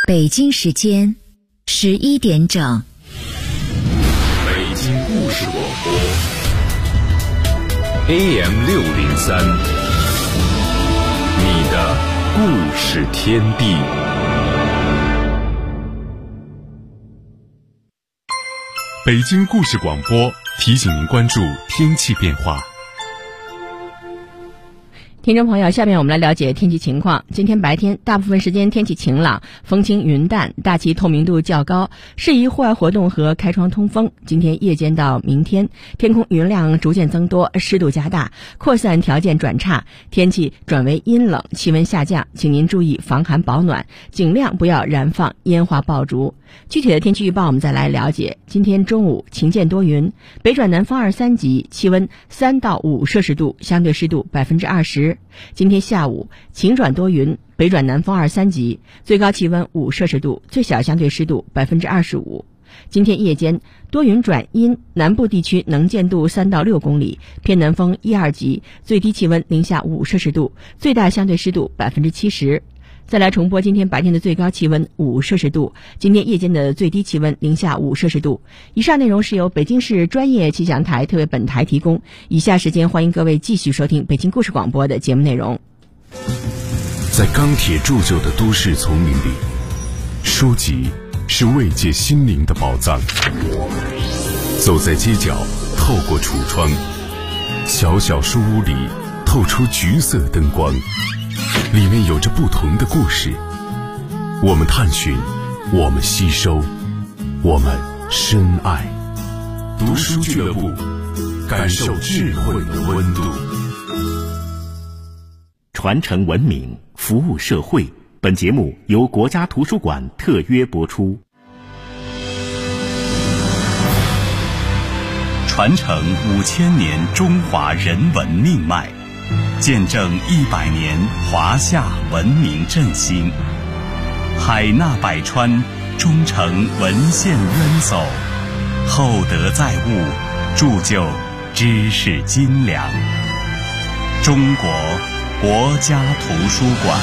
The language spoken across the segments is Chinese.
北京时间11点整。 北京故事广播 AM603，你的故事天地。北京故事广播提醒您关注天气变化。 听众朋友，下面我们来了解天气情况。今天白天大部分时间天气晴朗，风轻云淡，大气透明度较高，适宜户外活动和开窗通风。今天夜间到明天，天空云量逐渐增多，湿度加大，扩散条件转差，天气转为阴冷，气温下降，请您注意防寒保暖，尽量不要燃放烟花爆竹。具体的天气预报我们再来了解。今天中午晴间多云，北转南风2、3级，气温3到5摄氏度，相对湿度20%。今天下午晴转多云，北转南风2、3级，最高气温5摄氏度，最小相对湿度25%。今天夜间多云转阴，南部地区能见度3到6公里，偏南风1、2级，最低气温零下5摄氏度，最大相对湿度70%。再来重播今天白天的最高气温5摄氏度，今天夜间的最低气温零下5摄氏度。以上内容是由北京市专业气象台特为本台提供。以下时间欢迎各位继续收听北京故事广播的节目内容。 在钢铁铸就的都市丛林里，书籍是慰藉心灵的宝藏。走在街角，透过橱窗，小小书屋里透出橘色灯光，里面有着不同的故事。我们探寻，我们吸收，我们深爱。读书俱乐部，感受智慧的温度。 传承文明，服务社会。本节目由国家图书馆特约播出。 传承5000年中华人文命脉，见证100年华夏文明振兴，海纳百川，忠诚文献渊薮，厚德载物，铸就知识精良。中国国家图书馆。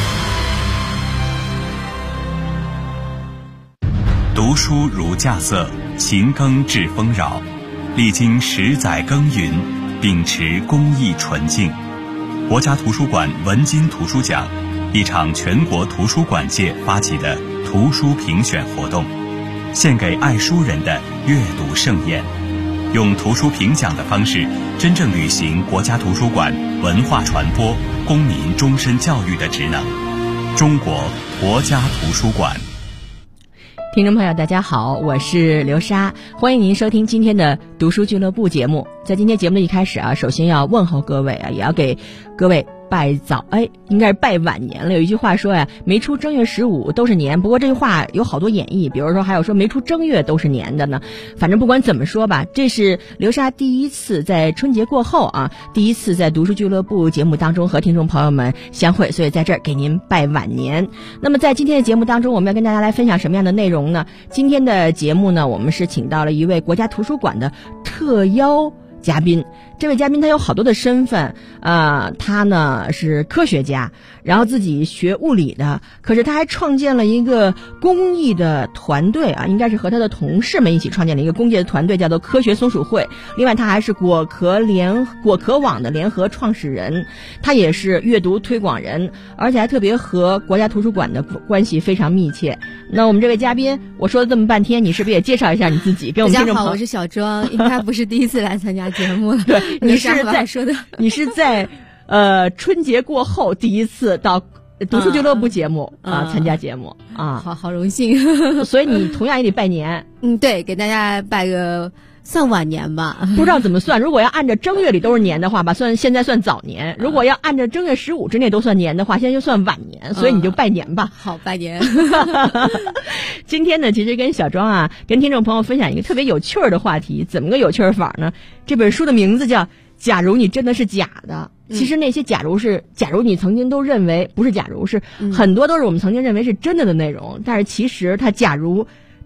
读书如稼穑，勤耕致丰饶。历经10载耕耘，秉持公益纯净，国家图书馆文津图书奖，一场全国图书馆界发起的图书评选活动，献给爱书人的阅读盛宴，用图书评奖的方式，真正履行国家图书馆文化传播、公民终身教育的职能。中国国家图书馆。 听众朋友大家好，我是刘莎，欢迎您收听今天的读书俱乐部节目。在今天节目的一开始首先要问候各位也要给各位拜早，应该是拜晚年了。有一句话说没出正月15都是年，不过这句话有好多演绎，比如说还有说没出正月都是年的呢。反正不管怎么说吧，这是刘莎第一次在春节过后第一次在读书俱乐部节目当中和听众朋友们相会，所以在这儿给您拜晚年。那么在今天的节目当中，我们要跟大家来分享什么样的内容呢？今天的节目呢，我们是请到了一位国家图书馆的特邀嘉宾。这位嘉宾他有好多的身份，他呢是科学家，然后自己学物理的，可是他还创建了一个公益的团队应该是和他的同事们一起创建了一个公益的团队，叫做科学松鼠会。另外他还是果壳网的联合创始人，他也是阅读推广人，而且还特别和国家图书馆的关系非常密切。那我们这位嘉宾，我说了这么半天，你是不是也介绍一下你自己，跟我们听众朋友？ 大家好，我是小庄，应该不是第一次来参加节目了。 对，你是在春节过后第一次到读书俱乐部节目参加节目好荣幸。 所以你同样也得拜年。 对，给大家拜个算晚年吧， 不知道怎么算。如果要按照正月里都是年的话吧，现在算早年；如果要按照正月15之内都算年的话，现在就算晚年。所以你就拜年吧。 好，拜年。 今天呢，其实跟小庄跟听众朋友分享一个特别有趣儿的话题。怎么个有趣儿法呢？这本书的名字叫《假如你真的是假的》。其实那些假如你曾经都认为不是假如，是很多都是我们曾经认为是真的内容，但是其实它假如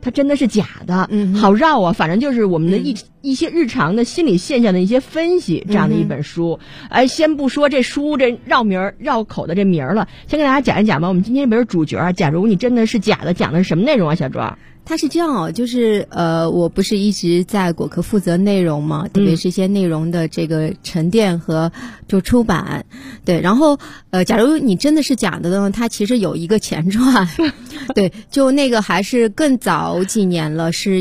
它真的是假的，好绕啊！反正就是我们的一些日常的心理现象的一些分析，这样的一本书。先不说这书这绕口的这名儿了，先给大家讲一讲吧。我们今天这本主角啊，假如你真的是假的，讲的是什么内容啊，小庄？ 它是这样哦，就是我不是一直在果壳负责内容嘛，特别是一些内容的这个沉淀和就出版，对。然后假如你真的是假的呢，它其实有一个前传，对，就那个还是更早几年了，是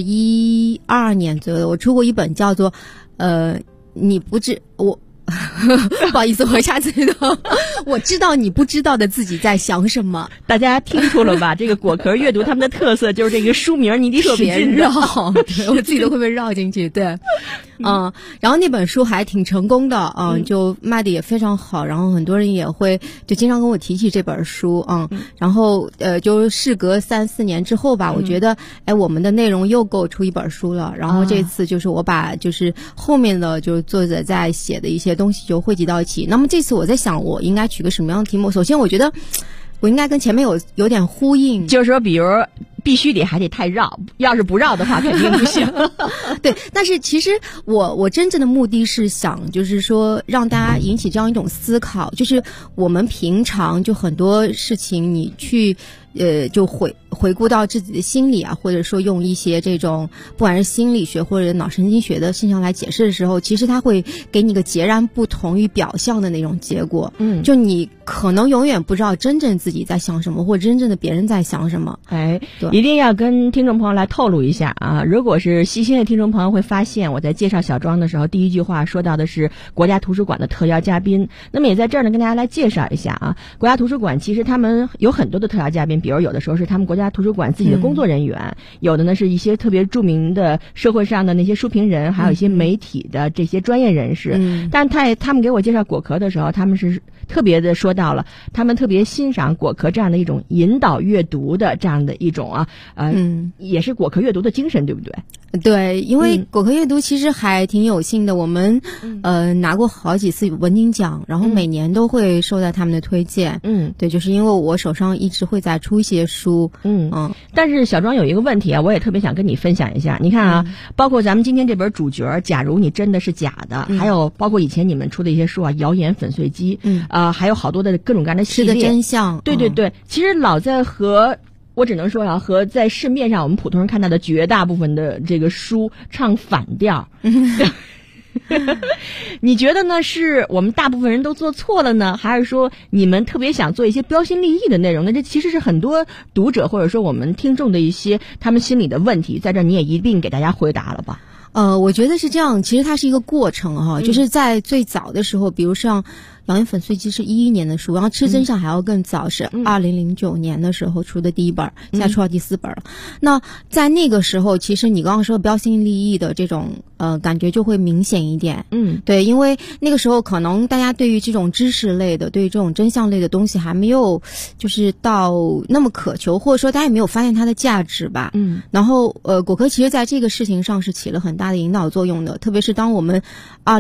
12年左右，我出过一本叫做你不知我。不好意思，我一下子我知道你不知道的自己在想什么。 大家听出了吧？这个果壳阅读他们的特色就是这个书名你得特别绕，对，我自己都会被绕进去。对，然后那本书还挺成功的，就卖的也非常好，然后很多人也会就经常跟我提起这本书，然后就事隔3-4年之后吧，我觉得我们的内容又够出一本书了。然后这次就是我把就是后面的就是作者在写的一些东西就汇集到一起。那么这次我在想我应该取个什么样的题目。首先我觉得我应该跟前面有点呼应， 就是说比如必须还得太绕，要是不绕的话肯定不行。 对，但是其实我真正的目的是想就是说让大家引起这样一种思考，就是我们平常就很多事情你去就回顾到自己的心理啊，或者说用一些这种不管是心理学或者脑神经学的现象来解释的时候，其实它会给你个截然不同于表象的那种结果。就你可能永远不知道真正自己在想什么，或者真正的别人在想什么。 一定要跟听众朋友来透露一下啊！如果是细心的听众朋友会发现，我在介绍小庄的时候，第一句话说到的是国家图书馆的特邀嘉宾。那么也在这儿呢，跟大家来介绍一下啊，国家图书馆其实他们有很多的特邀嘉宾，比如有的时候是他们国家图书馆自己的工作人员，有的呢是一些特别著名的社会上的那些书评人，还有一些媒体的这些专业人士。但他们给我介绍果壳的时候，他们是特别的说到了，他们特别欣赏果壳这样的一种引导阅读的这样的一种也是果壳阅读的精神，对不对？ 对，因为果壳阅读其实还挺有幸的，我们拿过好几次文津奖，然后每年都会受到他们的推荐。对，就是因为我手上一直会在出一些书。 但是小庄有一个问题啊，我也特别想跟你分享一下。你看啊，包括咱们今天这本主角假如你真的是假的，还有包括以前你们出的一些书啊，谣言粉碎机，还有好多的各种各样的系列是的真相。 对，其实老在我只能说啊，和在市面上我们普通人看到的绝大部分的这个书唱反调。你觉得呢？是我们大部分人都做错了呢，还是说你们特别想做一些标新立异的内容呢？这其实是很多读者或者说我们听众的一些他们心里的问题，在这你也一并给大家回答了吧？ 我觉得是这样，其实它是一个过程哈，就是在最早的时候，比如像谣言粉碎机是2011年的书，然后吃真相还要更早，是2009年的时候出的第一本，现在出到第4本了。那在那个时候，其实你刚刚说标新立异的这种感觉就会明显一点。对，因为那个时候可能大家对于这种知识类的，对于这种真相类的东西还没有就是到那么渴求，或者说大家也没有发现它的价值吧。然后果壳其实在这个事情上是起了很大的引导作用的，特别是当我们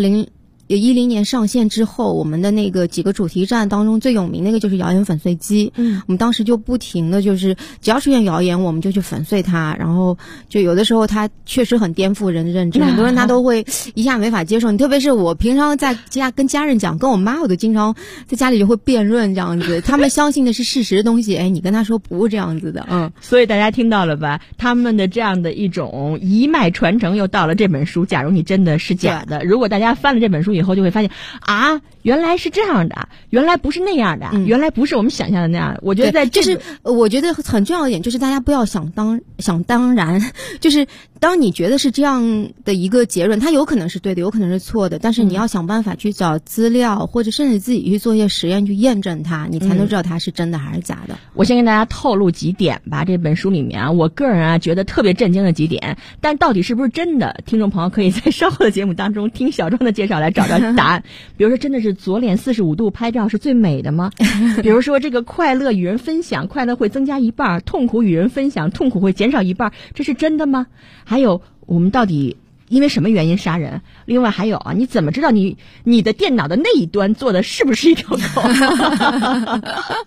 2010年上线之后，我们的那个几个主题站当中最有名那个就是谣言粉碎机。我们当时就不停的就是只要出现谣言我们就去粉碎它，然后就有的时候它确实很颠覆人的认知，很多人他都会一下没法接受。特别是我平常在家跟家人讲，跟我妈我都经常在家里就会辩论这样子，他们相信的是事实的东西，你跟他说不是这样子的。 所以大家听到了吧，他们的这样的一种一脉传承又到了这本书假如你真的是假的。如果大家翻了这本书以后就会发现啊，原来是这样的，原来不是那样的，原来不是我们想象的那样。我觉得就是我觉得很重要一点就是大家不要想当然，就是当你觉得是这样的一个结论，它有可能是对的，有可能是错的，但是你要想办法去找资料，或者甚至自己去做一些实验去验证它，你才能知道它是真的还是假的。 我先跟大家透露几点吧，这本书里面啊，我个人啊觉得特别震惊的几点，但到底是不是真的，听众朋友可以在稍后的节目当中听小庄的介绍来找到答案。比如说真的是左脸45度拍照是最美的吗？比如说这个快乐与人分享，快乐会增加1半，痛苦与人分享，痛苦会减少1半，这是真的吗？还有我们到底因为什么原因杀人？另外还有啊，你怎么知道你的电脑的那一端做的是不是一条狗？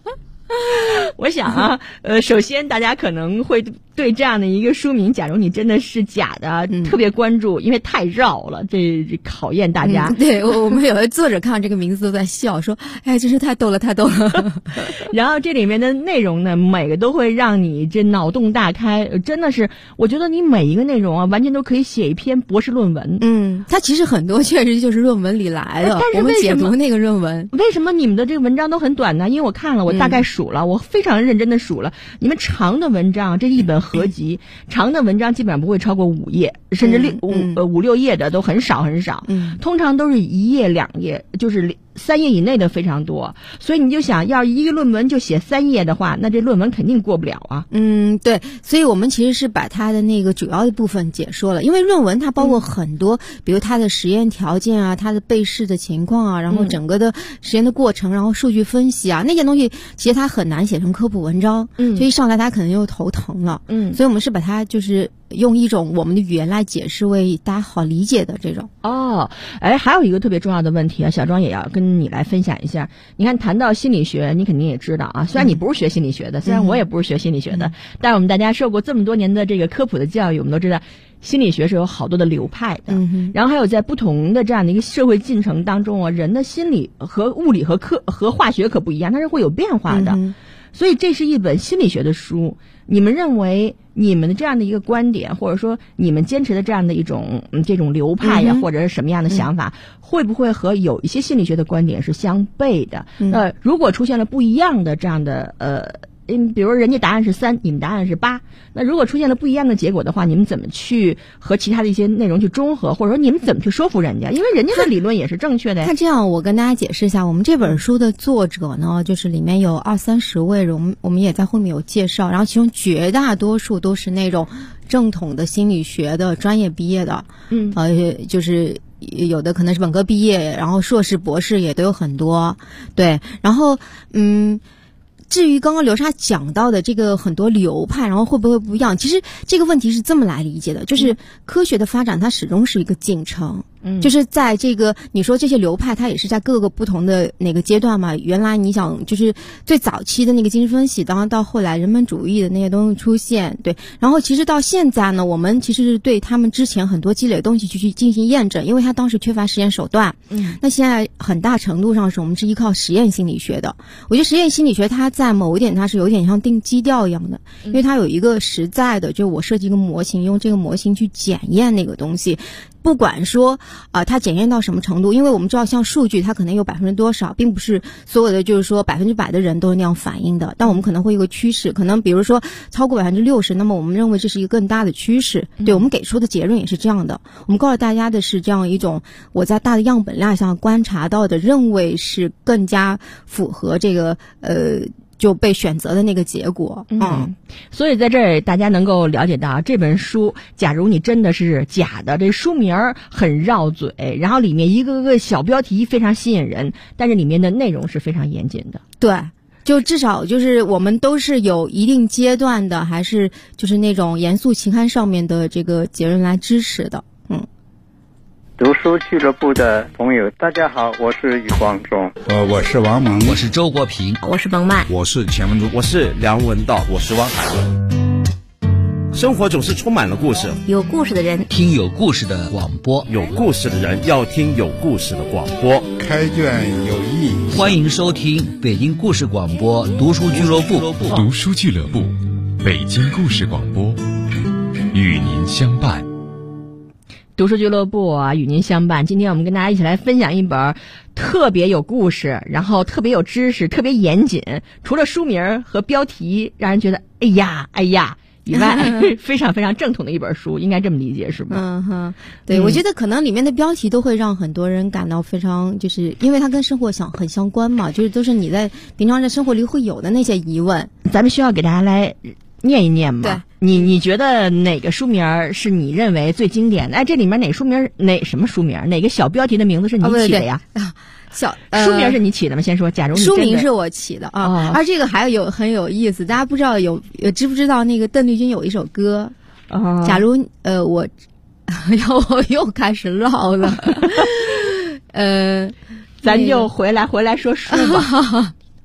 我想啊，首先大家可能会对这样的一个书名，假如你真的是假的，特别关注，因为太绕了，这考验大家。 对，我们有的作者看到这个名字都在笑，说：“哎，真是太逗了，太逗了。” 然后这里面的内容呢，每个都会让你这脑洞大开，真的是，我觉得你每一个内容啊，完全都可以写一篇博士论文。 它其实很多确实就是论文里来的， 但是我们解读那个论文。 为什么你们的这个文章都很短呢？因为我看了，我大概数了，我非常认真的数了，你们长的文章，这一本合集，长的文章基本上不会超过5页，甚至5、6页的都很少很少。通常都是1页2页，就是3页以内的非常多。所以你就想要一个论文就写3页的话，那这论文肯定过不了啊。 对，所以我们其实是把它的那个主要的部分解说了，因为论文它包括很多，比如它的实验条件啊，它的被试的情况啊，然后整个的实验的过程，然后数据分析啊，那些东西其实它很难写成科普文章，所以一上来它可能就头疼了。所以我们是把它就是用一种我们的语言来解释，为大家好理解的这种。 还有一个特别重要的问题啊，小庄也要跟你来分享一下。你看，谈到心理学，你肯定也知道啊，虽然你不是学心理学的，虽然我也不是学心理学的，但是我们大家受过这么多年的这个科普的教育，我们都知道心理学是有好多的流派的。然后还有在不同的这样的一个社会进程当中啊，人的心理和物理和化学可不一样，它是会有变化的。所以这是一本心理学的书，你们认为你们的这样的一个观点，或者说你们坚持的这样的一种这种流派呀，或者是什么样的想法，会不会和有一些心理学的观点是相悖的？如果出现了不一样的这样的比如人家答案是3，你们答案是8，那如果出现了不一样的结果的话，你们怎么去和其他的一些内容去中和，或者说你们怎么去说服人家？因为人家的理论也是正确的呀。 那这样我跟大家解释一下，我们这本书的作者呢，就是里面有20-30位，我们也在后面有介绍，然后其中绝大多数都是那种正统的心理学的专业毕业的，就是有的可能是本科毕业，然后硕士博士也都有很多。对，然后至于刚刚刘莎讲到的这个很多流派，然后会不会不一样？其实这个问题是这么来理解的，就是科学的发展它始终是一个进程。就是在这个你说这些流派它也是在各个不同的哪个阶段嘛，原来你想就是最早期的那个精神分析，当然到后来人本主义的那些东西出现，对，然后其实到现在呢，我们其实是对他们之前很多积累的东西去进行验证，因为他当时缺乏实验手段。那现在很大程度上是我们是依靠实验心理学的。我觉得实验心理学它在某一点它是有点像定基调一样的，因为它有一个实在的，就我设计一个模型，用这个模型去检验那个东西。不管说它检验到什么程度，因为我们知道像数据它可能有多少，并不是所有的就是说100%的人都是那样反应的，但我们可能会有一个趋势，可能比如说超过60%，那么我们认为这是一个更大的趋势。对，我们给出的结论也是这样的，我们告诉大家的是这样一种我在大的样本量上观察到的，认为是更加符合这个就被选择的那个结果。 所以在这儿大家能够了解到，这本书假如你真的是假的，这书名很绕嘴，然后里面一个个小标题非常吸引人，但是里面的内容是非常严谨的。 对，就至少就是我们都是有一定阶段的，还是就是那种严肃期刊上面的这个结论来支持的。 读书俱乐部的朋友，大家好，我是余光中。 我是王蒙， 我是周国平， 我是冯曼， 我是钱文珠， 我是梁文道，我是汪海伦。生活总是充满了故事， 有故事的人听有故事的广播， 有故事的人要听有故事的广播。 开卷有益， 欢迎收听北京故事广播读书俱乐部。 读书俱乐部，北京故事广播，与您相伴。 读书俱乐部啊，与您相伴。今天我们跟大家一起来分享一本特别有故事，然后特别有知识，特别严谨，除了书名和标题让人觉得哎呀以外，非常非常正统的一本书，应该这么理解是吗？ 对，我觉得可能里面的标题都会让很多人感到非常，就是因为它跟生活很相关嘛，就是都是你在平常在生活里会有的那些疑问。 咱们需要给大家来念一念吗？ 对， 你觉得哪个书名是你认为最经典的？哎，这里面哪书名什么书名？哪个小标题的名字是你起的呀？书名是你起的吗？先说，假如你书名是我起的啊。而这个还很有意思，大家不知道知不知道那个邓丽君有一首歌？假如我又开始唠了， 咱就回来说书吧。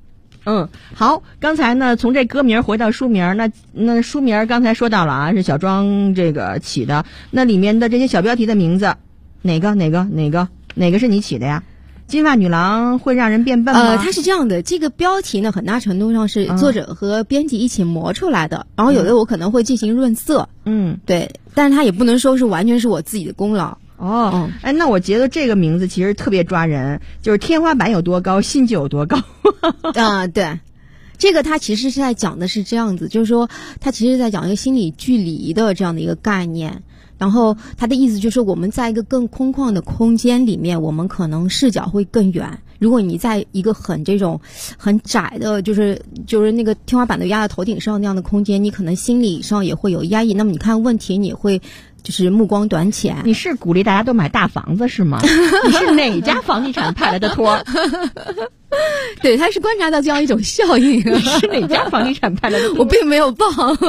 好，刚才呢从这歌名回到书名，那书名刚才说到了啊，是小庄这个起的，那里面的这些小标题的名字，哪个是你起的呀？金发女郎会让人变笨吗？ 它是这样的，这个标题呢，很大程度上是作者和编辑一起磨出来的，然后有的我可能会进行润色，对，但是它也不能说是完全是我自己的功劳。 那我觉得这个名字其实特别抓人，就是天花板有多高，心就有多高。 对，这个它其实是在讲的是这样子，就是说它其实在讲一个心理距离的这样的一个概念。然后他的意思就是我们在一个更空旷的空间里面，我们可能视角会更远。如果你在一个很窄的，就是那个天花板都压在头顶上那样的空间，你可能心理上也会有压抑。那么你看问题，你会就是目光短浅。 你是鼓励大家都买大房子是吗？你是哪家房地产派来的托？ 对，他是观察到这样一种效应。 你是哪家房地产派来的托？ 我并没有报。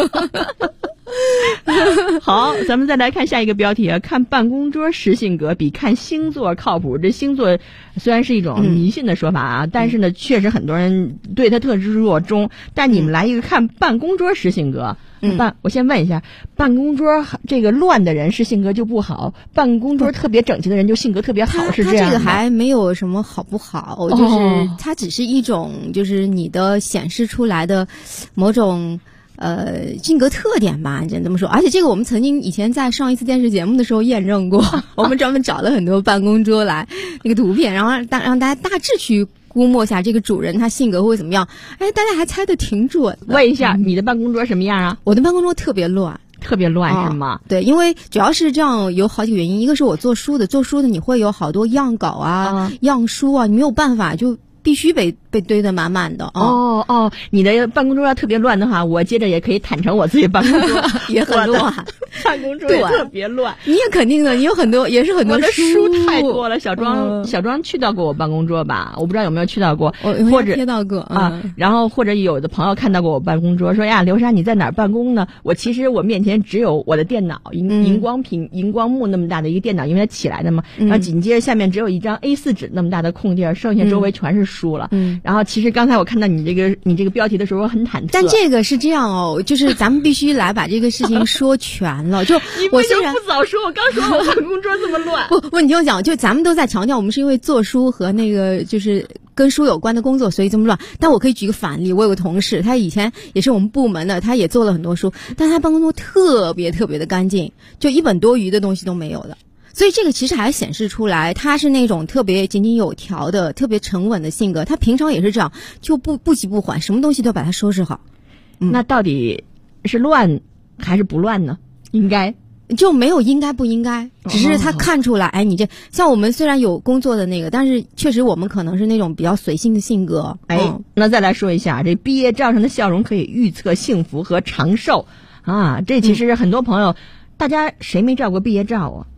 好，咱们再来看下一个标题啊，看办公桌识性格比看星座靠谱。这星座虽然是一种迷信的说法啊，但是呢，确实很多人对它特之热衷。但你们来一个看办公桌识性格。我先问一下，办公桌这个乱的人是性格就不好，办公桌特别整齐的人就性格特别好，是这样的。 它这个还没有什么好不好，就是它只是一种就是你的显示出来的某种性格特点吧，你只能这么说。而且这个我们曾经以前在上一次电视节目的时候验证过，我们专门找了很多办公桌来那个图片，然后让大家大致去估摸一下这个主人他性格会怎么样。哎，大家还猜得挺准的。 问一下，你的办公桌什么样啊？ 我的办公桌特别乱。 特别乱是吗？ 对，因为主要是这样，有好几个原因。一个是我做书的你会有好多样稿啊、样书啊，你没有办法就必须被堆得满满的。 你的办公桌要特别乱的话，我接着也可以坦诚我自己办公桌也很乱， 办公桌也特别乱。 你也肯定的，你有很多也是很多我的书太多了。小庄去到过我办公桌吧？我不知道有没有去到过，或者贴到过然后或者有的朋友看到过我办公桌，说呀，刘莎你在哪儿办公呢？其实我面前只有我的电脑，荧光幕那么大的一个电脑，因为它起来的嘛。然后紧接着下面只有一张 A4 纸那么大的空地儿，剩下周围全是书了。然后其实刚才我看到你这个标题的时候，我很忐忑。 但这个是这样哦，就是咱们必须来把这个事情说全了。就我虽然不早说，我刚说我办公桌这么乱。 不，你听我讲，就咱们都在强调，我们是因为做书和那个就是跟书有关的工作，所以这么乱。但我可以举个反例，我有个同事，他以前也是我们部门的，他也做了很多书，但他办公桌特别特别的干净，就一本多余的东西都没有的。所以这个其实还显示出来，他是那种特别井井有条的、特别沉稳的性格。他平常也是这样，就不急不缓，什么东西都把它收拾好。 那到底是乱还是不乱呢？应该就没有应该不应该，只是他看出来，哎，你这像我们虽然有工作的那个，但是确实我们可能是那种比较随性的性格。 那再来说一下，这毕业照上的笑容可以预测幸福和长寿啊！这其实很多朋友，大家谁没照过毕业照啊？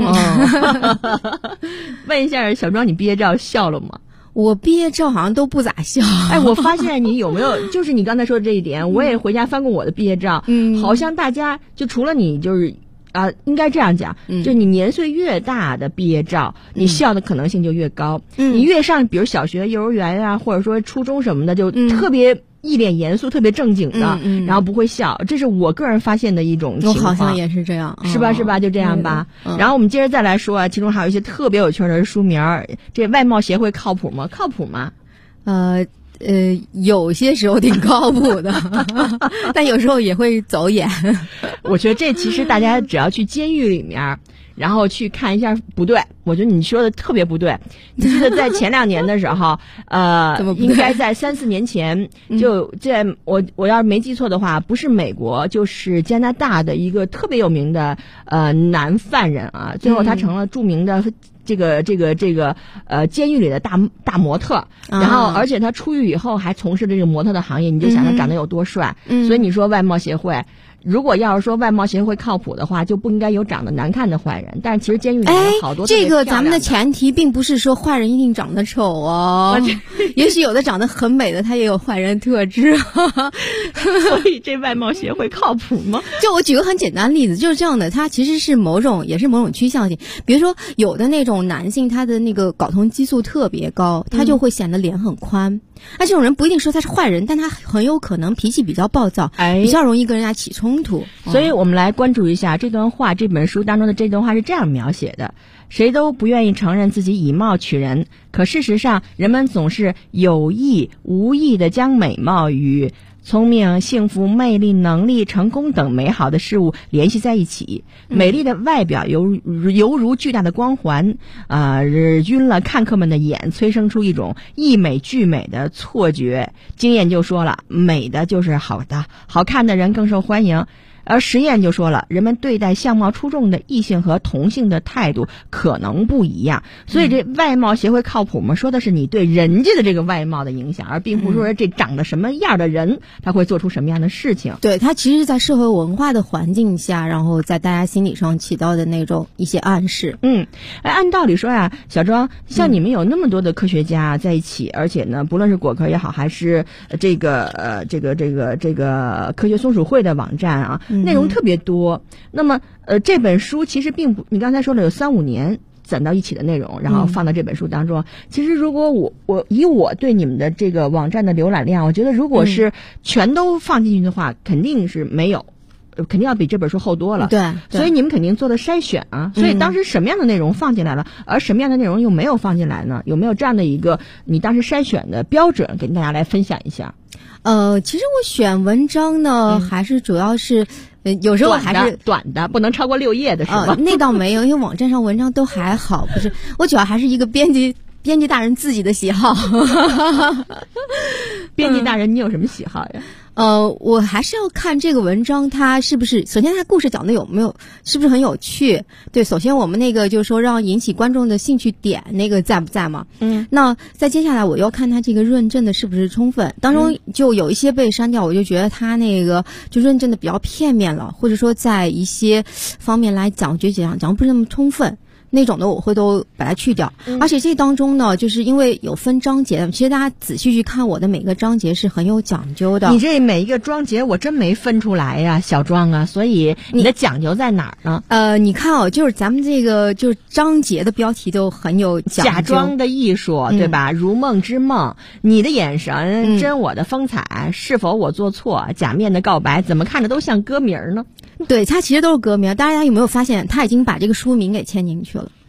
问一下小庄，你毕业照笑了吗？ 我毕业照好像都不咋笑。 我发现你有没有，就是你刚才说的这一点，我也回家翻过我的毕业照，好像大家就除了你就是应该这样讲，就你年岁越大的毕业照，你笑的可能性就越高。你越上，比如小学、幼儿园啊，或者说初中什么的，就特别一脸严肃、特别正经的，然后不会笑，这是我个人发现的一种情况。 我好像也是这样， 是吧？就这样吧。然后我们接着再来说啊，其中还有一些特别有趣的书名。这外贸协会靠谱吗？靠谱吗？ 有些时候挺靠谱的，但有时候也会走眼。 我觉得这其实大家只要去监狱里面，然后去看一下，不对，我觉得你说的特别不对。你记得在前2年的时候，应该在3-4年前，就在我要是没记错的话，不是美国就是加拿大的一个特别有名的男犯人啊，最后他成了著名的这个监狱里的大模特，然后而且他出狱以后还从事这个模特的行业，你就想他长得有多帅。所以你说外贸协会，如果要是说外贸协会靠谱的话，就不应该有长得难看的坏人。但是其实监狱里面好多这个咱们的前提并不是说坏人一定长得丑哦，也许有的长得很美的他也有坏人特质。 所以这外贸协会靠谱吗？ 就我举个很简单的例子，就是这样的，它其实是也是某种趋向性。比如说有的那种男性，他的那个睾酮激素特别高，他就会显得脸很宽。 那这种人不一定说他是坏人，但他很有可能脾气比较暴躁，比较容易跟人家起冲突。 所以我们来关注一下这段话，这本书当中的这段话是这样描写的：谁都不愿意承认自己以貌取人，可事实上人们总是有意无意地将美貌与聪明、幸福、魅力、能力、成功等美好的事物联系在一起。美丽的外表犹如巨大的光环，晕了看客们的眼，催生出一种溢美俱美的错觉。经验就说了，美的就是好的，好看的人更受欢迎。而实验就说了，人们对待相貌出众的异性和同性的态度可能不一样。所以这外貌协会靠谱吗？说的是你对人家的这个外貌的影响，而并不是说这长得什么样的人他会做出什么样的事情。 对，他其实是在社会文化的环境下，然后在大家心理上起到的那种一些暗示。 按道理说呀，小庄，像你们有那么多的科学家在一起，而且呢，不论是果壳也好，还是这个科学松鼠会的网站啊，内容特别多。那么这本书其实并不，你刚才说了有3-5年攒到一起的内容，然后放到这本书当中。其实如果我以我对你们的这个网站的浏览量，我觉得如果是全都放进去的话，肯定是没有，肯定要比这本书厚多了。 对， 所以你们肯定做的筛选啊。所以当时什么样的内容放进来了，而什么样的内容又没有放进来呢？有没有这样的一个你当时筛选的标准，给大家来分享一下？ 其实我选文章呢，还是主要是，有时候还是短的，不能超过6页的是吧？ 那倒没有，因为网站上文章都还好，不是，我主要还是一个编辑大人自己的喜好。 编辑大人，你有什么喜好呀？ 我还是要看这个文章它是不是，首先它故事讲的有没有，是不是很有趣。对，首先我们那个就是说让引起观众的兴趣点那个在不在嘛。那再接下来我要看它这个论证的是不是充分，当中就有一些被删掉，我就觉得它那个就论证的比较片面了，或者说在一些方面来讲，就讲不是那么充分。那种的我会都把它去掉。而且这当中呢，就是因为有分章节的，其实大家仔细去看我的每个章节是很有讲究的。 你这每一个章节我真没分出来呀，小庄啊，所以你的讲究在哪儿呢？ 你看哦，就是咱们这个就是章节的标题都很有讲究。 假装的艺术，对吧？如梦之梦，你的眼神，真我的风采，是否我做错？假面的告白，怎么看着都像歌名呢？ 对，它其实都是歌名。大家有没有发现，他已经把这个书名给签进去了？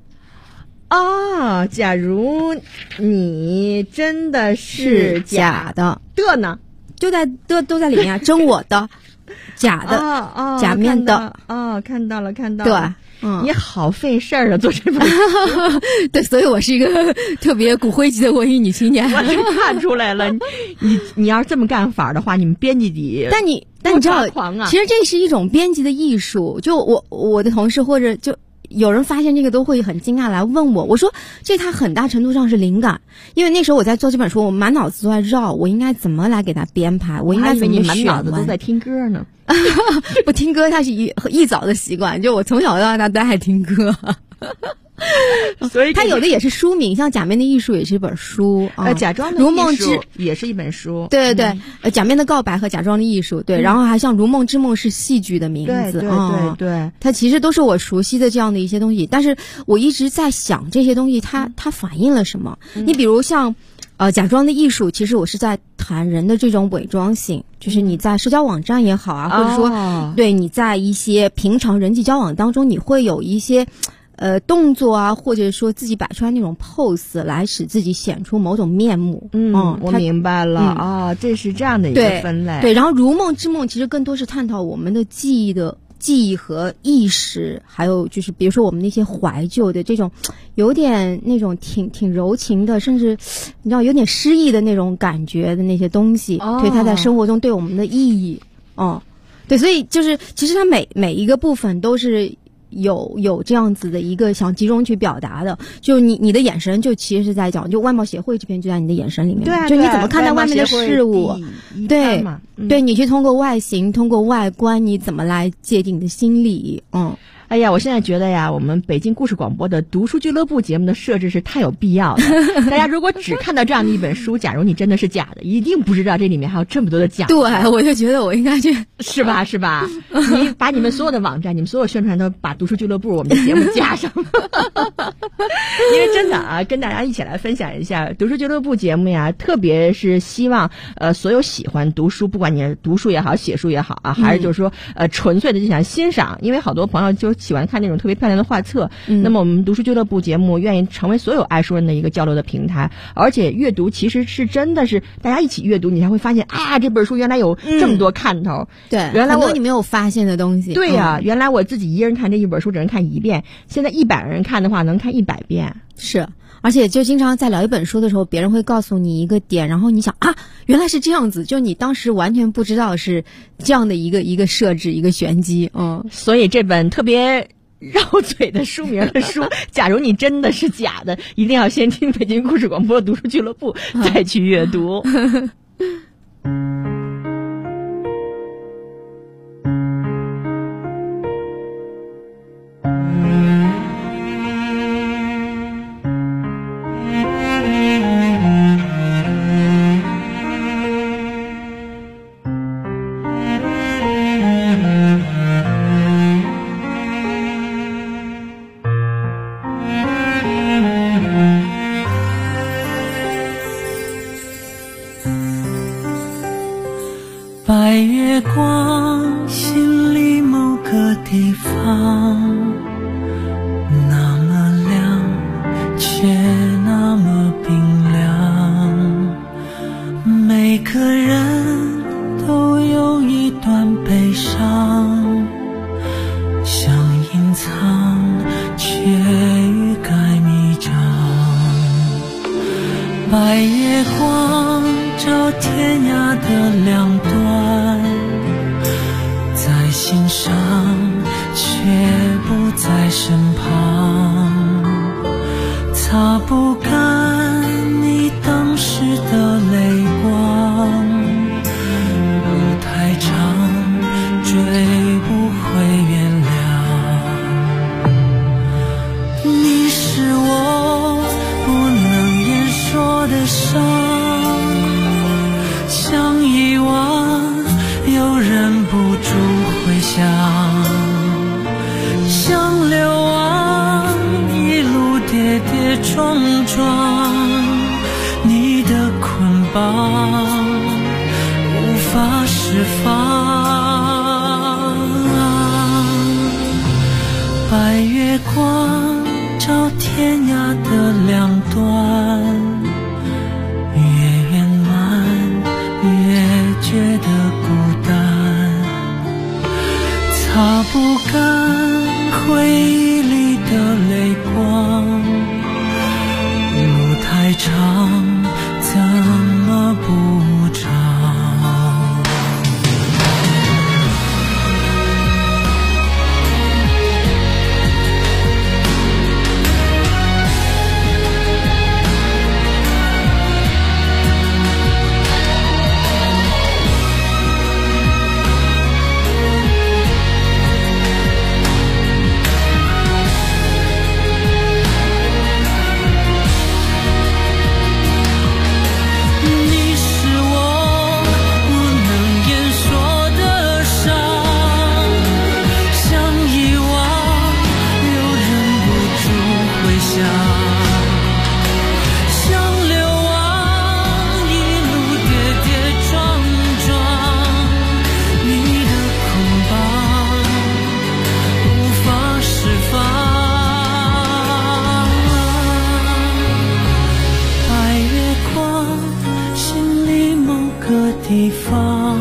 假如你真的是假的呢， 就在都在里面，真我的，假的，假面的， 看到了， 对。 你好费事儿啊，做这本书。 对，所以我是一个特别骨灰级的文艺女青年。 我就看出来了，你要是这么干法的话，你们编辑得但你知道，其实这是一种编辑的艺术。就我的同事或者就有人发现这个都会很惊讶来问我，我说这它很大程度上是灵感，因为那时候我在做这本书，我满脑子都在绕，我应该怎么来给它编排，我应该怎么选完。你满脑子都在听歌呢。 不听歌，它是一早的习惯，就我从小到大都爱听歌。 所以它有的也是书名，像《假面的艺术》也是一本书假装的艺术也是一本书。 对，假面的告白和假装的艺术，对，然后还像《如梦之梦》是戏剧的名字。 对， 它其实都是我熟悉的这样的一些东西，但是我一直在想这些东西它反映了什么。你比如像假装的艺术，其实我是在谈人的这种伪装性，就是你在社交网站也好啊，或者说对你在一些平常人际交往当中，你会有一些动作啊，或者说自己摆出来那种 pose 来使自己显出某种面目。 我明白了这是这样的一个分类。 对，然后如梦之梦其实更多是探讨我们的记忆和意识，还有就是比如说我们那些怀旧的这种有点那种挺柔情的，甚至你知道有点诗意的那种感觉的那些东西，对它在生活中对我们的意义。对，所以就是其实它每一个部分都是有这样子的一个想集中去表达的。就你的眼神就其实是在讲，就外貌协会这边就在你的眼神里面。 对， 就你怎么看待外面的事物。对，你去通过外形通过外观，你怎么来界定你的心理。 哎呀，我现在觉得呀，我们北京故事广播的读书俱乐部节目的设置是太有必要了。大家如果只看到这样的一本书，假如你真的是假的，一定不知道这里面还有这么多的讲。 对，我就觉得我应该去， 是吧？是吧？你把你们所有的网站、你们所有宣传都把读书俱乐部我们的节目加上了。因为真的啊，跟大家一起来分享一下读书俱乐部节目呀，特别是希望所有喜欢读书，不管你读书也好，写书也好啊，还是就是说纯粹的就想欣赏，因为好多朋友就喜欢看那种特别漂亮的画册。那么我们读书俱乐部节目愿意成为所有爱书人的一个交流的平台，而且阅读其实是真的是大家一起阅读，你才会发现啊，这本书原来有这么多看头。 对， 原来很多你没有发现的东西。 对呀，原来我自己一个人看这一本书只能看1遍，现在100人看的话能看100遍。 是。而且就经常在聊一本书的时候，别人会告诉你一个点，然后你想啊，原来是这样子，就你当时完全不知道是这样的一个设置，一个玄机。 所以这本特别绕嘴的书名的书，假如你真的是假的，一定要先听北京故事广播读书俱乐部，再去阅读。 白月光，心里某个地方，那么亮，却那么冰凉。每个人都有一段悲伤，想隐藏，却欲盖弥彰。白月光照天涯的两端，在心上却不在身旁，擦不干你当时的泪光，路太长追不回原谅。你是我不能言说的伤，想遗忘又忍不住回想，想流亡一路跌跌撞撞，你的捆绑无法释放。白月光照天涯的两端，越圆满越觉得孤单，擦不干回忆里的泪光，路太长怎么不长。地方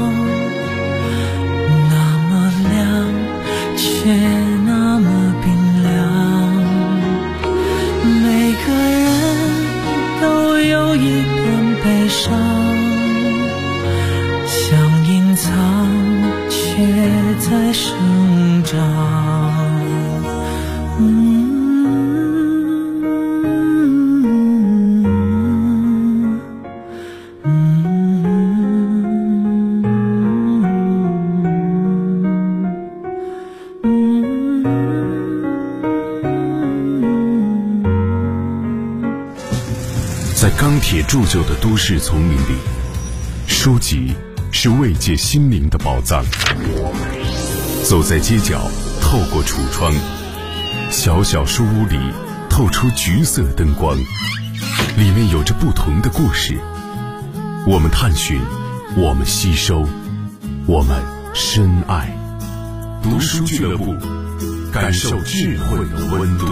那么亮，却那么冰凉。每个人都有一段悲伤，想隐藏，却在生长。 钢铁铸就的都市丛林里，书籍是慰藉心灵的宝藏。走在街角，透过橱窗，小小书屋里透出橘色灯光，里面有着不同的故事。我们探寻，我们吸收，我们深爱。读书俱乐部，感受智慧的温度。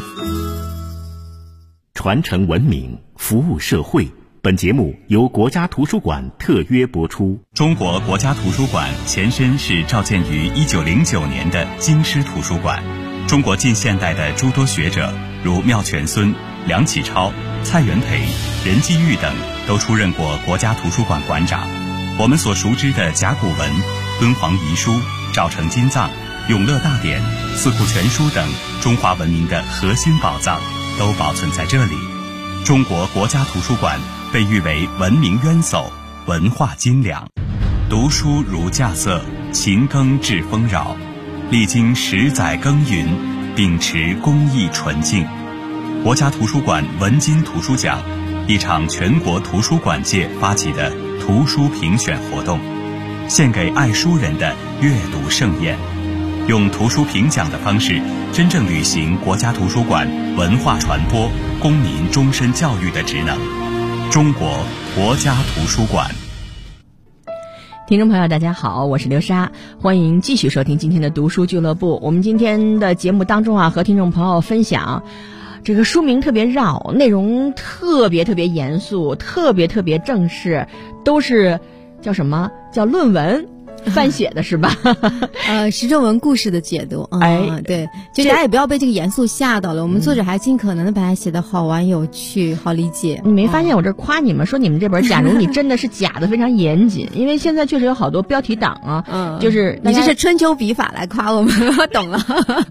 传承文明，服务社会。本节目由国家图书馆特约播出。 中国国家图书馆前身是召建于1909年的京师图书馆。中国近现代的诸多学者，如妙泉孙、梁启超、蔡元培、任继玉等，都出任过国家图书馆馆长。我们所熟知的甲骨文、敦煌遗书、赵城金藏、永乐大典、四库全书等中华文明的核心宝藏都保存在这里。中国国家图书馆被誉为文明渊薮，文化精良。读书如稼穑，勤耕致丰饶。历经10载耕耘，秉持公益纯净。国家图书馆文津图书奖，一场全国图书馆界发起的图书评选活动，献给爱书人的阅读盛宴。用图书评奖的方式，真正履行国家图书馆文化传播、公民终身教育的职能。中国国家图书馆。 听众朋友大家好，我是刘莎，欢迎继续收听今天的读书俱乐部。我们今天的节目当中和听众朋友分享这个书名特别绕，内容特别严肃，特别正式，都是叫什么叫论文范写的是吧？ 时政文故事的解读。对，就大家也不要被这个严肃吓到了。我们作者还尽可能的把它写得好玩、有趣、好理解。 你没发现我这夸你们说你们这本假如你真的是假的非常严谨，因为现在确实有好多标题党啊，就是你这是春秋笔法来夸我们，我懂了。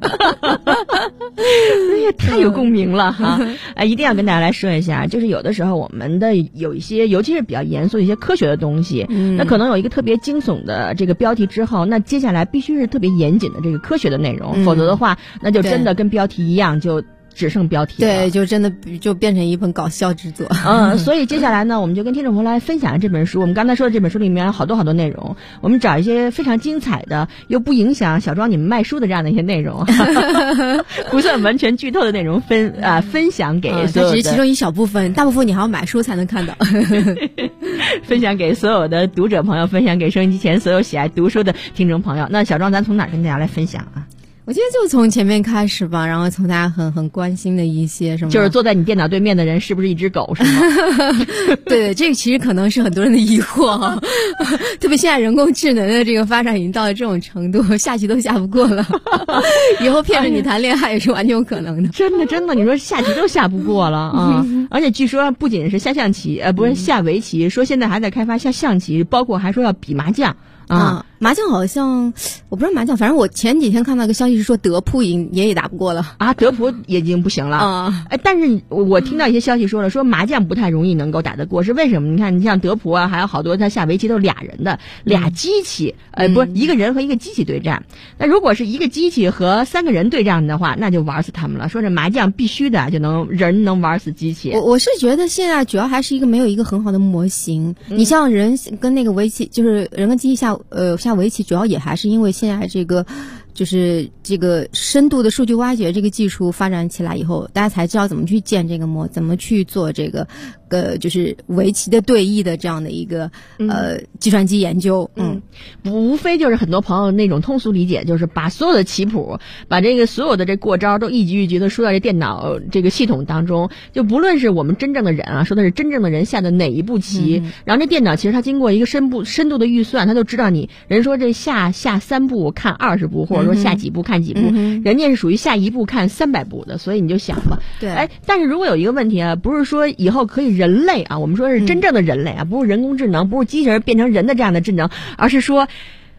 哎呀，太有共鸣了哈！一定要跟大家来说一下，就是有的时候我们的有一些，尤其是比较严肃一些科学的东西，那可能有一个特别惊悚的这个标题之后，那接下来必须是特别严谨的这个科学的内容，否则的话，那就真的跟标题一样，就只剩标题了。 对，就真的就变成一本搞笑之作。 所以接下来呢，我们就跟听众朋友来分享这本书。我们刚才说的这本书里面有好多内容，我们找一些非常精彩的，又不影响小庄你们卖书的这样的一些内容，不算完全剧透的内容分享给所有的。 只是其中一小部分，大部分你还要买书才能看到。 分享给所有的读者朋友，分享给收音机前所有喜爱读书的听众朋友。那小庄，咱从哪儿跟大家来分享啊？ 我觉得就从前面开始吧，然后从大家很关心的一些什么， 就是坐在你电脑对面的人是不是一只狗，是吗？ 对，这个其实可能是很多人的疑惑，特别现在人工智能的这个发展已经到了这种程度，下棋都下不过了，以后骗着你谈恋爱也是完全有可能的。 真的，你说下棋都下不过了啊！而且据说不仅是下象棋，不是下围棋，说现在还在开发下象棋，包括还说要比麻将。 麻将好像我不知道麻将，反正我前几天看到一个消息是说德扑也打不过了啊，德扑也已经不行了但是我听到一些消息说麻将不太容易能够打得过，是为什么？你看，你像德扑还有好多他下围棋都是俩人的，俩机器，不是一个人和一个机器对战。那如果是一个机器和3个人对战的话，那就玩死他们了。说这麻将必须的就人能玩死机器。 我是觉得现在主要还是没有一个很好的模型。你像人跟那个围棋，就是人跟机器下围棋，主要也还是因为现在就是这个深度的数据挖掘这个技术发展起来以后，大家才知道怎么去建这个模，怎么去做这个就是围棋的对弈的这样的一个计算机研究。 无非就是很多朋友那种通俗理解，就是把所有的棋谱，把这个所有的这过招都一局一局的输到这电脑这个系统当中，就不论是我们真正的人说的是真正的人下的哪一步棋，然后这电脑其实它经过一个深度的预算，它就知道你人说这下3步看20步，或者说下几步看几步，人家是属于下1步看300步的，所以你就想吧。 对， 但是如果有一个问题不是说以后可以人类我们说是真正的人类不是人工智能，不是机器人变成人的这样的智能，而是说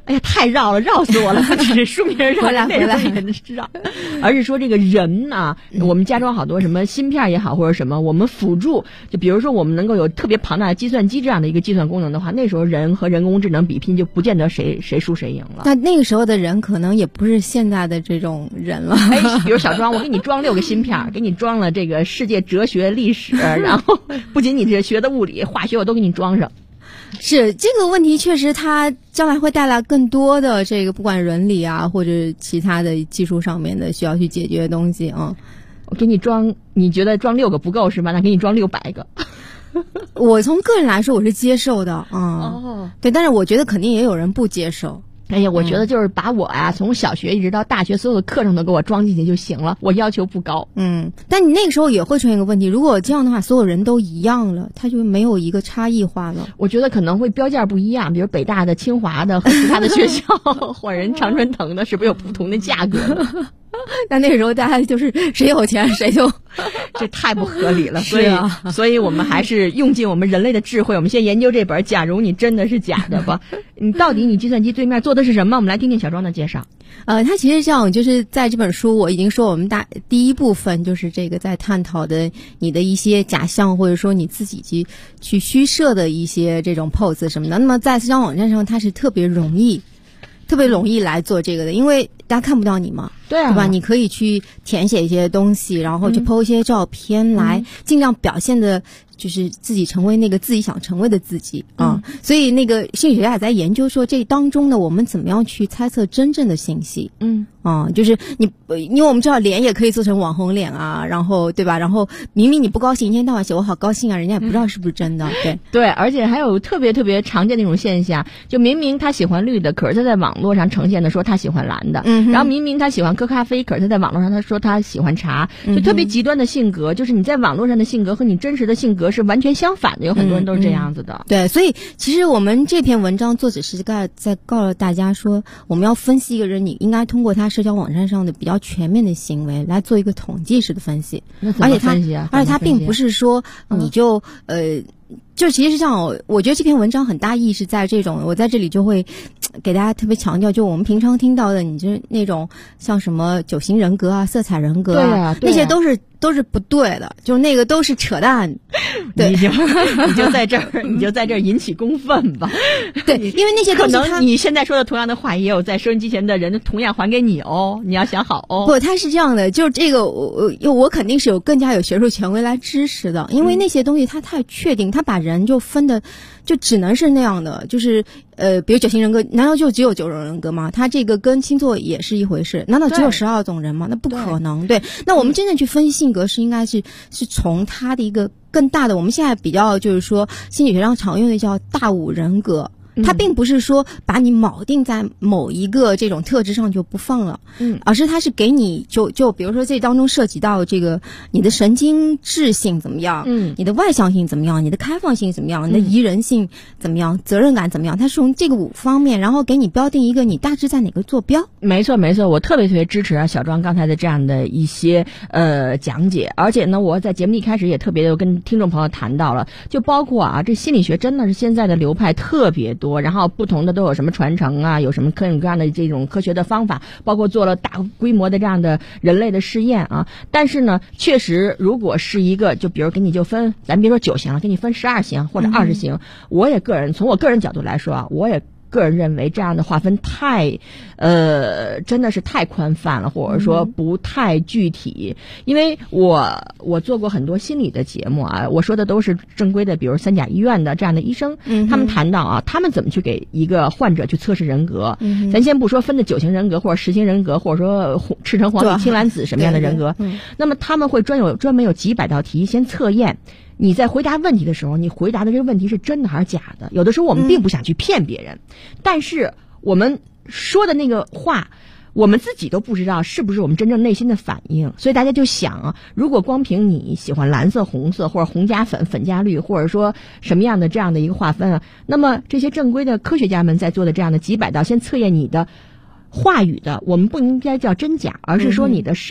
哎呀，太绕了，绕死我了！不只是书名绕， 回来也是绕，而是说这个人啊，我们加装好多什么芯片也好，或者什么，我们辅助，就比如说我们能够有特别庞大的计算机这样的一个计算功能的话，那时候人和人工智能比拼，就不见得谁输谁赢了。 那个时候的人可能也不是现在的这种人了。 哎，比如小庄，我给你装6个芯片，给你装了这个世界哲学、历史，然后不仅你这学的物理、化学，我都给你装上。 是这个问题，确实它将来会带来更多的这个不管伦理啊或者其他的技术上面的需要去解决的东西啊。 我给你装，你觉得装6个不够是吧？那给你装600个。 我从个人来说，我是接受的啊。对，但是我觉得肯定也有人不接受。 哎呀，我觉得就是把我呀，从小学一直到大学所有的课程都给我装进去就行了，我要求不高。 但你那个时候也会出现一个问题，如果这样的话，所有人都一样了，它就没有一个差异化了。 我觉得可能会标价不一样，比如北大的、清华的和其他的学校，或者人常春藤的，是不是有不同的价格的？ 那个时候大家就是谁有钱谁就， 这太不合理了。 所以我们还是用尽我们人类的智慧，我们先研究这本《假如你真的是假的》吧。你到底你计算机对面做的是什么？我们来听听小庄的介绍。 它其实这样，就是在这本书我已经说，我们第一部分就是这个在探讨的你的一些假象，或者说你自己去虚设的一些这种 pose 什么的。那么在社交网站上，它是特别容易来做这个的，因为大家看不到你嘛， 对吧？你可以去填写一些东西，然后去 po 一些照片，来尽量表现的就是自己成为那个自己想成为的自己啊。所以那个心理学家也在研究说，这当中呢，我们怎么样去猜测真正的信息？就是因为我们知道脸也可以做成网红脸啊，然后对吧？然后明明你不高兴，一天到晚写我好高兴啊，人家也不知道是不是真的。 对，而且还有特别特别常见的一种现象，就明明他喜欢绿的，可是他在网络上呈现的说他喜欢蓝的。然后明明他喜欢喝咖啡，可是他在网络上他说他喜欢茶，就特别极端的性格，就是你在网络上的性格和你真实的性格是完全相反的，有很多人都是这样子的。 对，所以其实我们这篇文章作者是在告诉大家说，我们要分析一个人，你应该通过他社交网站上的比较全面的行为来做一个统计式的分析。 而且他并不是说你就就其实是这样，我觉得这篇文章很大意是在这种，我在这里就会给大家特别强调，就我们平常听到的，你就那种像什么9型人格啊、色彩人格啊，那些都是不对的，就那个都是扯淡。对， 你就在这儿引起公愤吧。 对，因为那些东西可能你现在说的同样的话，也有在收音机前的人同样还给你哦，你要想好哦。 不，他是这样的，就是这个我肯定是有更加有学术权威来支持的，因为那些东西它太确定，它把人就分的就只能是那样的，就是比如9型人格，难道就只有9种人格吗？它这个跟星座也是一回事，难道只有12种人吗？那不可能。对，那我们真正去分析性格是应该是从它的一个更大的，我们现在比较就是说心理学上常用的叫大5人格。它并不是说把你铆定在某一个这种特质上就不放了，而是它是给你就比如说这当中涉及到这个你的神经质性怎么样，你的外向性怎么样，你的开放性怎么样，你的宜人性怎么样，责任感怎么样，它是从这个5方面，然后给你标定一个你大致在哪个坐标。 没错，我特别支持小庄刚才的这样的一些讲解，而且呢，我在节目一开始也特别的跟听众朋友谈到了，就包括这心理学真的是现在的流派特别多。然后不同的都有什么传承啊，有什么各种各样的这种科学的方法，包括做了大规模的这样的人类的试验啊。但是呢，确实如果是一个，就比如给你就分，咱别说9型了，给你分12型或者20型，从我个人角度来说啊，我也个人认为这样的划分真的是太宽泛了，或者说不太具体。因为我做过很多心理的节目啊，我说的都是正规的，比如3甲医院的这样的医生，他们谈到啊，他们怎么去给一个患者去测试人格。咱先不说分的9型人格或者10型人格，或者说赤橙黄绿青蓝紫什么样的人格，那么他们会专门有几百道题先测验。你在回答问题的时候，你回答的这个问题是真的还是假的？有的时候我们并不想去骗别人，但是我们说的那个话，我们自己都不知道是不是我们真正内心的反应。所以大家就想啊，如果光凭你喜欢蓝色、红色，或者红加粉、粉加绿，或者说什么样的这样的一个划分啊，那么这些正规的科学家们在做的这样的几百道先测验你的话语的，我们不应该叫真假，而是说你的